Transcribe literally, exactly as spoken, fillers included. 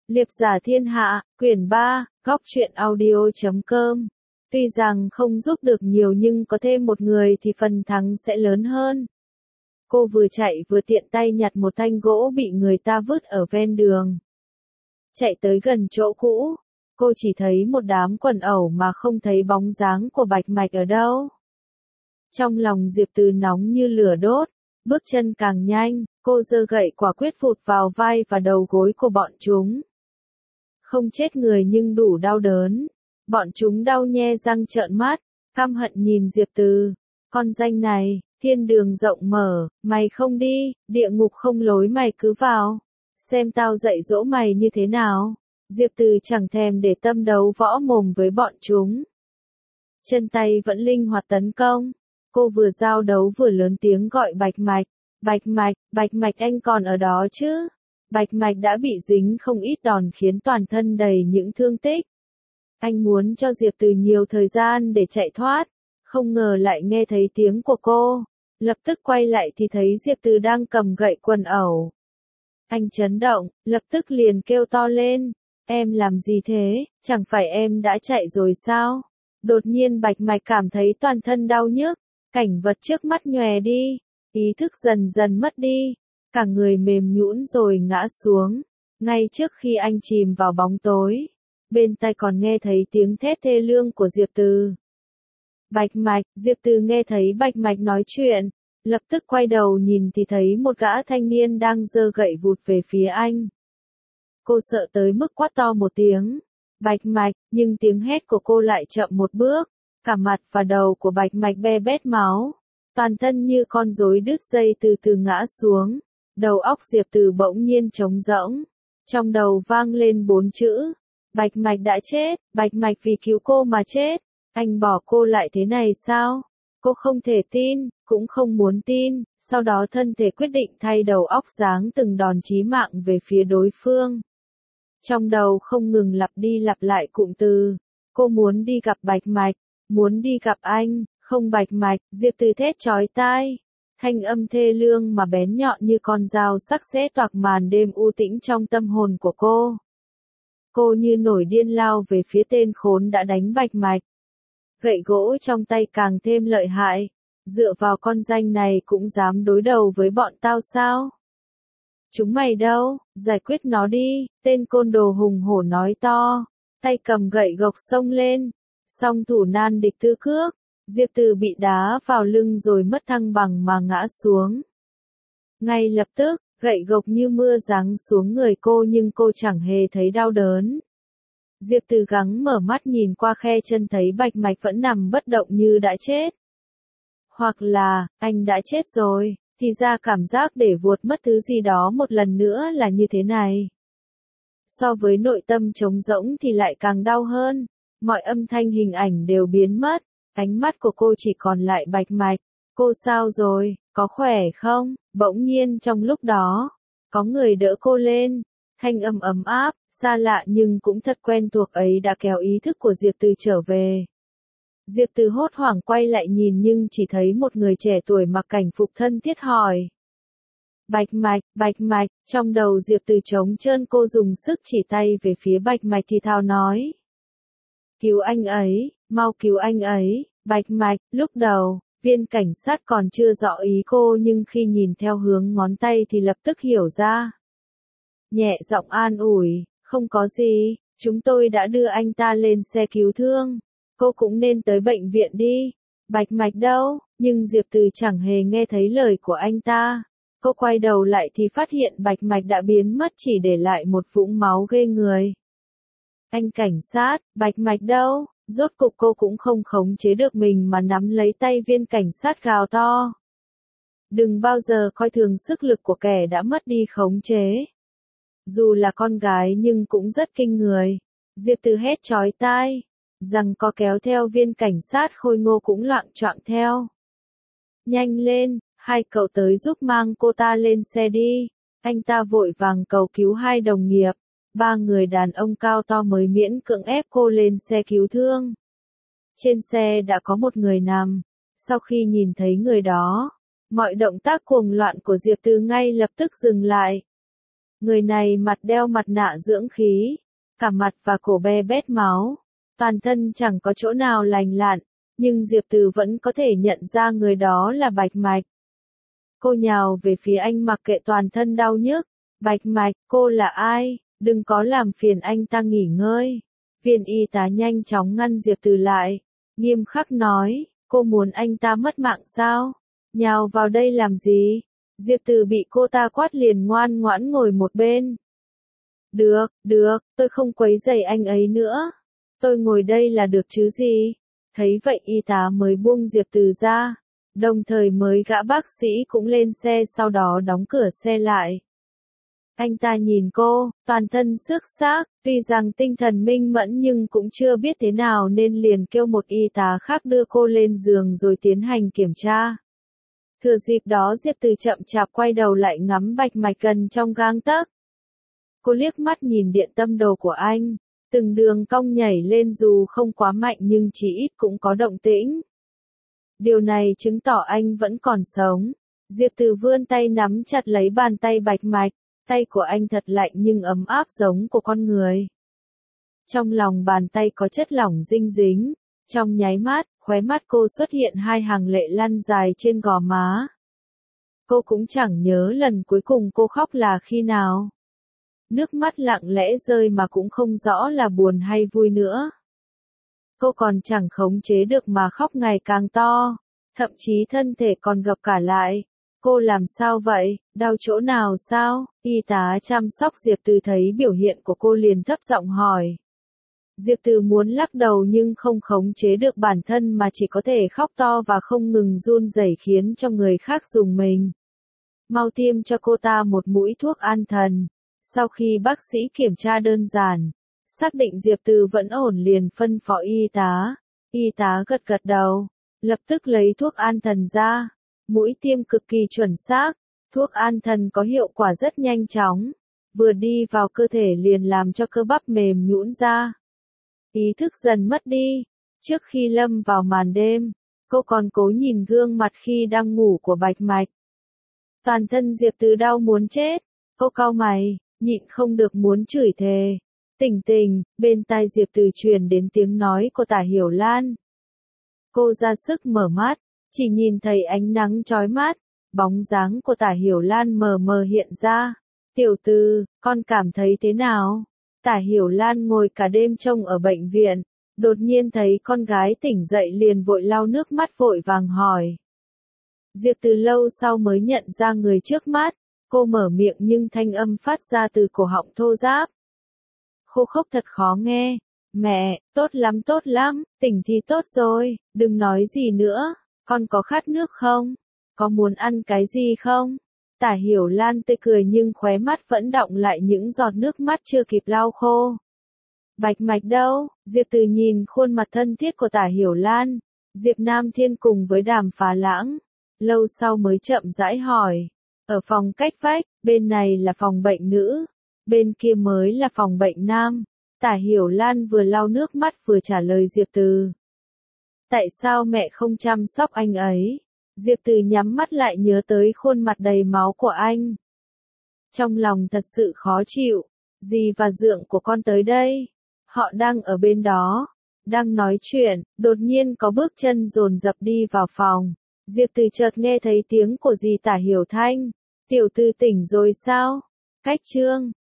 Liệp giả thiên hạ, quyển ba, góc truyện audio chấm com. Tuy rằng không giúp được nhiều nhưng có thêm một người thì phần thắng sẽ lớn hơn. Cô vừa chạy vừa tiện tay nhặt một thanh gỗ bị người ta vứt ở ven đường. Chạy tới gần chỗ cũ, cô chỉ thấy một đám quần ẩu mà không thấy bóng dáng của Bạch Mạch ở đâu. Trong lòng Diệp Từ nóng như lửa đốt, bước chân càng nhanh, cô giơ gậy quả quyết vụt vào vai và đầu gối của bọn chúng. Không chết người nhưng đủ đau đớn. Bọn chúng đau nhe răng trợn mắt, căm hận nhìn Diệp Từ. Con danh này, thiên đường rộng mở, mày không đi, địa ngục không lối mày cứ vào. Xem tao dạy dỗ mày như thế nào. Diệp Từ chẳng thèm để tâm đấu võ mồm với bọn chúng. Chân tay vẫn linh hoạt tấn công. Cô vừa giao đấu vừa lớn tiếng gọi Bạch Mạch. Bạch Mạch, Bạch Mạch anh còn ở đó chứ? Bạch Mạch đã bị dính không ít đòn khiến toàn thân đầy những thương tích. Anh muốn cho Diệp Từ nhiều thời gian để chạy thoát, không ngờ lại nghe thấy tiếng của cô. Lập tức quay lại thì thấy Diệp Từ đang cầm gậy quần ẩu. Anh chấn động, lập tức liền kêu to lên. Em làm gì thế, chẳng phải em đã chạy rồi sao? Đột nhiên Bạch Mạch cảm thấy toàn thân đau nhức, cảnh vật trước mắt nhòe đi, ý thức dần dần mất đi. Cả người mềm nhũn rồi ngã xuống, ngay trước khi anh chìm vào bóng tối. Bên tai còn nghe thấy tiếng thét thê lương của Diệp Từ. Bạch Mạch, Diệp Từ nghe thấy Bạch Mạch nói chuyện, lập tức quay đầu nhìn thì thấy một gã thanh niên đang giơ gậy vụt về phía anh. Cô sợ tới mức quát to một tiếng, Bạch Mạch, nhưng tiếng hét của cô lại chậm một bước, cả mặt và đầu của Bạch Mạch be bét máu, toàn thân như con rối đứt dây từ từ ngã xuống. Đầu óc Diệp Từ bỗng nhiên trống rỗng, trong đầu vang lên bốn chữ, Bạch Mạch đã chết, Bạch Mạch vì cứu cô mà chết, anh bỏ cô lại thế này sao? Cô không thể tin, cũng không muốn tin, sau đó thân thể quyết định thay đầu óc giáng từng đòn chí mạng về phía đối phương. Trong đầu không ngừng lặp đi lặp lại cụm từ, cô muốn đi gặp Bạch Mạch, muốn đi gặp anh, không Bạch Mạch, Diệp Từ thét chói tai. Thanh âm thê lương mà bén nhọn như con dao sắc xé toạc màn đêm u tĩnh trong tâm hồn của cô. Cô như nổi điên lao về phía tên khốn đã đánh Bạch Mạch. Gậy gỗ trong tay càng thêm lợi hại. Dựa vào con danh này cũng dám đối đầu với bọn tao sao? Chúng mày đâu, giải quyết nó đi, tên côn đồ hùng hổ nói to. Tay cầm gậy gộc xông lên. Song thủ nan địch tứ cước. Diệp Từ bị đá vào lưng rồi mất thăng bằng mà ngã xuống. Ngay lập tức, gậy gộc như mưa giáng xuống người cô nhưng cô chẳng hề thấy đau đớn. Diệp Từ gắng mở mắt nhìn qua khe chân thấy Bạch Mạch vẫn nằm bất động như đã chết. Hoặc là, anh đã chết rồi, thì ra cảm giác để vuột mất thứ gì đó một lần nữa là như thế này. So với nội tâm trống rỗng thì lại càng đau hơn, mọi âm thanh hình ảnh đều biến mất. Ánh mắt của cô chỉ còn lại Bạch Mạch. Cô sao rồi, có khỏe không? Bỗng nhiên trong lúc đó, có người đỡ cô lên. Thanh âm ấm áp, xa lạ nhưng cũng thật quen thuộc ấy đã kéo ý thức của Diệp Từ trở về. Diệp Từ hốt hoảng quay lại nhìn nhưng chỉ thấy một người trẻ tuổi mặc cảnh phục thân thiết hỏi. Bạch Mạch, Bạch Mạch, trong đầu Diệp Từ trống trơn cô dùng sức chỉ tay về phía Bạch Mạch thì thào nói. Cứu anh ấy, mau cứu anh ấy. Bạch Mạch, lúc đầu, viên cảnh sát còn chưa rõ ý cô nhưng khi nhìn theo hướng ngón tay thì lập tức hiểu ra. Nhẹ giọng an ủi, không có gì, chúng tôi đã đưa anh ta lên xe cứu thương. Cô cũng nên tới bệnh viện đi. Bạch Mạch đâu, nhưng Diệp Từ chẳng hề nghe thấy lời của anh ta. Cô quay đầu lại thì phát hiện Bạch Mạch đã biến mất chỉ để lại một vũng máu ghê người. Anh cảnh sát, Bạch Mạch đâu? Rốt cục cô cũng không khống chế được mình mà nắm lấy tay viên cảnh sát gào to. Đừng bao giờ coi thường sức lực của kẻ đã mất đi khống chế. Dù là con gái nhưng cũng rất kinh người. Diệp Từ hét chói tai, rằng có kéo theo viên cảnh sát khôi ngô cũng loạng choạng theo. Nhanh lên, hai cậu tới giúp mang cô ta lên xe đi. Anh ta vội vàng cầu cứu hai đồng nghiệp. Ba người đàn ông cao to mới miễn cưỡng ép cô lên xe cứu thương. Trên xe đã có một người nằm. Sau khi nhìn thấy người đó, mọi động tác cuồng loạn của Diệp Từ ngay lập tức dừng lại. Người này mặt đeo mặt nạ dưỡng khí, cả mặt và cổ be bét máu, toàn thân chẳng có chỗ nào lành lặn, nhưng Diệp Từ vẫn có thể nhận ra người đó là Bạch Mạch. Cô nhào về phía anh mặc kệ toàn thân đau nhức. Bạch Mạch, cô là ai? Đừng có làm phiền anh ta nghỉ ngơi. Viên y tá nhanh chóng ngăn Diệp Từ lại, nghiêm khắc nói, cô muốn anh ta mất mạng sao? Nhào vào đây làm gì? Diệp Từ bị cô ta quát liền ngoan ngoãn ngồi một bên. Được, được, tôi không quấy rầy anh ấy nữa. Tôi ngồi đây là được chứ gì? Thấy vậy y tá mới buông Diệp Từ ra, đồng thời mới gã bác sĩ cũng lên xe sau đó đóng cửa xe lại. Anh ta nhìn cô, toàn thân xước xác, tuy rằng tinh thần minh mẫn nhưng cũng chưa biết thế nào nên liền kêu một y tá khác đưa cô lên giường rồi tiến hành kiểm tra. Thừa dịp đó Diệp Từ chậm chạp quay đầu lại ngắm Bạch Mạch gần trong gang tấc. Cô liếc mắt nhìn điện tâm đồ của anh, từng đường cong nhảy lên dù không quá mạnh nhưng chỉ ít cũng có động tĩnh. Điều này chứng tỏ anh vẫn còn sống. Diệp Từ vươn tay nắm chặt lấy bàn tay Bạch Mạch, tay của anh thật lạnh nhưng ấm áp giống của con người. Trong lòng bàn tay có chất lỏng dinh dính, trong nháy mắt, khóe mắt cô xuất hiện hai hàng lệ lăn dài trên gò má. Cô cũng chẳng nhớ lần cuối cùng cô khóc là khi nào. Nước mắt lặng lẽ rơi mà cũng không rõ là buồn hay vui nữa. Cô còn chẳng khống chế được mà khóc ngày càng to, thậm chí thân thể còn gập cả lại. Cô làm sao vậy, đau chỗ nào sao? Y tá chăm sóc Diệp Từ thấy biểu hiện của cô liền thấp giọng hỏi. Diệp Từ muốn lắc đầu nhưng không khống chế được bản thân mà chỉ có thể khóc to và không ngừng run rẩy khiến cho người khác rùng mình. Mau tiêm cho cô ta một mũi thuốc an thần. Sau khi bác sĩ kiểm tra đơn giản, xác định Diệp Từ vẫn ổn liền phân phó y tá. Y tá gật gật đầu, lập tức lấy thuốc an thần ra. Mũi tiêm cực kỳ chuẩn xác, thuốc an thần có hiệu quả rất nhanh chóng, vừa đi vào cơ thể liền làm cho cơ bắp mềm nhũn ra. Ý thức dần mất đi, trước khi lâm vào màn đêm, cô còn cố nhìn gương mặt khi đang ngủ của Bạch Mạch. Toàn thân Diệp Từ đau muốn chết, cô cau mày, nhịn không được muốn chửi thề. Tỉnh tỉnh, bên tai Diệp Từ truyền đến tiếng nói của Tả Hiểu Lan. Cô ra sức mở mắt, chỉ nhìn thấy ánh nắng chói mắt, bóng dáng của Tả Hiểu Lan mờ mờ hiện ra. Tiểu Từ, con cảm thấy thế nào? Tả Hiểu Lan ngồi cả đêm trông ở bệnh viện, đột nhiên thấy con gái tỉnh dậy liền vội lau nước mắt vội vàng hỏi. Diệp Từ lâu sau mới nhận ra người trước mắt, cô mở miệng nhưng thanh âm phát ra từ cổ họng thô ráp. Khô khốc thật khó nghe. Mẹ, tốt lắm tốt lắm, tỉnh thì tốt rồi, đừng nói gì nữa, con có khát nước không? Có muốn ăn cái gì không? Tả Hiểu Lan tươi cười nhưng khóe mắt vẫn đọng lại những giọt nước mắt chưa kịp lau khô. Bạch Mạch đâu? Diệp Từ nhìn khuôn mặt thân thiết của Tả Hiểu Lan, Diệp Nam Thiên cùng với Đàm Phá Lãng, lâu sau mới chậm rãi hỏi. Ở phòng cách vách, bên này là phòng bệnh nữ, bên kia mới là phòng bệnh nam. Tả Hiểu Lan vừa lau nước mắt vừa trả lời Diệp Từ. Tại sao mẹ không chăm sóc anh ấy? Diệp Từ nhắm mắt lại nhớ tới khuôn mặt đầy máu của anh. Trong lòng thật sự khó chịu. Dì và dượng của con tới đây. Họ đang ở bên đó. Đang nói chuyện, đột nhiên có bước chân dồn dập đi vào phòng. Diệp Từ chợt nghe thấy tiếng của dì Tả Hiểu Thanh. Tiểu Từ tỉnh rồi sao? Cách chương.